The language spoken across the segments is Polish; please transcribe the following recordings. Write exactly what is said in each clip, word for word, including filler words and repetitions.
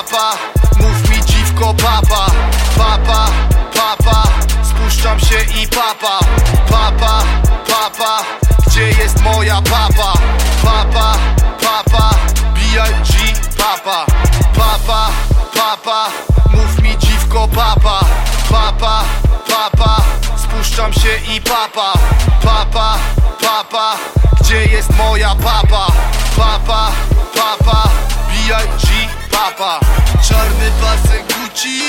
Papa, mów mi dziwko papa. Papa, papa, spuszczam się i papa. Papa, papa, gdzie jest moja papa? Papa, papa, B I G papa. Papa, papa, mów mi dziwko papa. Papa, papa, spuszczam się i papa. Papa, papa, gdzie jest moja papa? Papa, papa, B I G papa. Czarny pasek Gucci,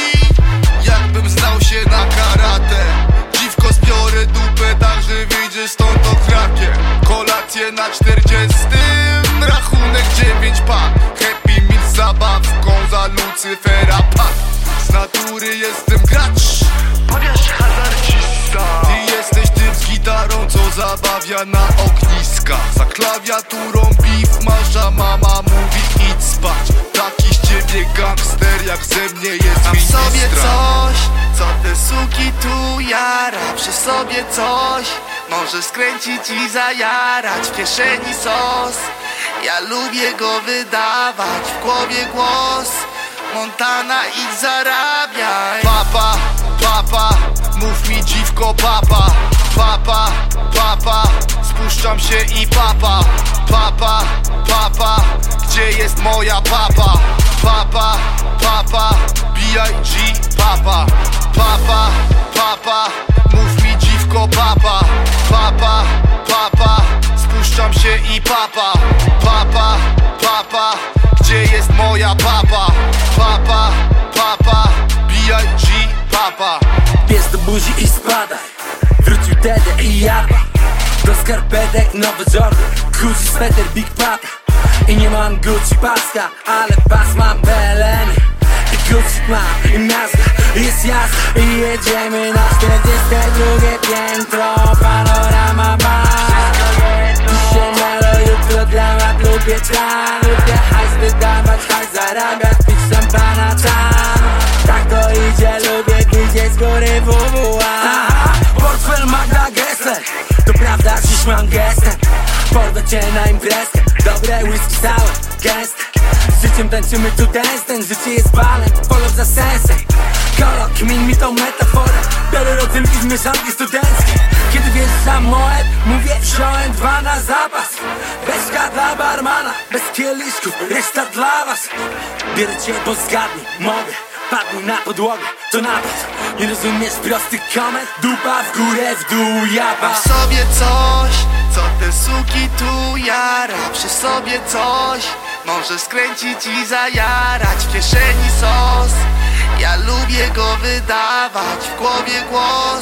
jakbym znał się na karate. Dziwko zbiorę dupę, tak że wyjdziesz stąd okrakiem. Kolację na czterdziestym, rachunek dziewięć pak. Happy Meal z zabawką za Lucyfera pak. Z natury jestem gracz, Powiesz hazardzista. ty jesteś tym z gitarą, co zabawia na ogniska. Za klawiaturą beef masza, mama mówi idź spać. Taki z ciebie gangster, jak ze mnie jest Mam w ministra. sobie coś, co te suki tu jara. Przy sobie coś może skręcić i zajarać. W kieszeni sos, ja lubię go wydawać. W głowie głos, Montana idź zarabiaj. Papa, papa, mów mi dziwko papa. Papa, papa, spuszczam się i papa. Papa, papa, gdzie jest moja papa? Papa, papa, B I G papa. Papa, papa, mów mi dziwko papa. Papa, papa, spuszczam się i papa. Papa, papa, gdzie jest moja papa? Papa, papa, B I G papa. Bierz do buzi i spadaj. Wrócił Tede i Jaba. Do skarpetek nowy Jordan, Gucci sweter Big Papa. I nie mam Gucci paska, ale pas mam P L N. I Gucci mam i nazwa jest jasna. I jedziemy na czterdzieste drugie piętro. Panorama bar. Dzisiaj melo, jutro dramat. Lubię plan, lubię hajs wydawać, hajs zarabiać, pić szampana tam. Tak to idzie, lubię gdzieś z góry W W A. Portfel Magda Gessler, to prawda, dziś mam gestem. Porwę cię na imprezkę, dobre whisky stałe, gęste. Z życiem tańczymy tu dance, ten życie jest balem, follow za sensem. Kolok, kmin mi tą metaforę, biorę rodzynki z mieszanki studenckiej. Kiedy wjeżdżam moed, mówię wziąłem dwa na zapas. Beczka dla barmana, bez kieliszków, reszta dla was. Bierę cię, bo zgadnij, mogę. Padnij na podłogę, to napad. Nie rozumiesz prostych komend? Dupa w górę, w dół, jaba. Mam w sobie coś, co te suki tu jara. Przy sobie coś może skręcić i zajarać. W kieszeni sos, ja lubię go wydawać. W głowie głos,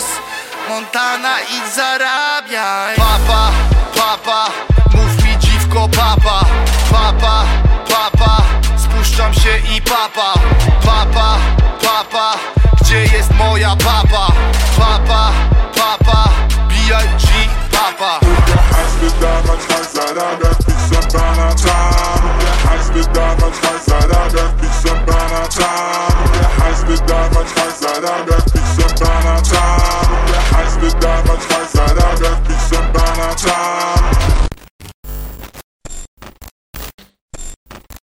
Montana idź zarabiaj. Papa, papa, mów mi dziwko papa. Papa, papa, spuszczam się i papa. Papa, papa, gdzie jest moja papa? Papa, papa, B I G papa. Lubię hajs wydawać, hajs zarabiać, pić szampana tam. Lubię hajs wydawać, hajs zarabiać, pić szampana tam. Lubię hajs wydawać, hajs zarabiać.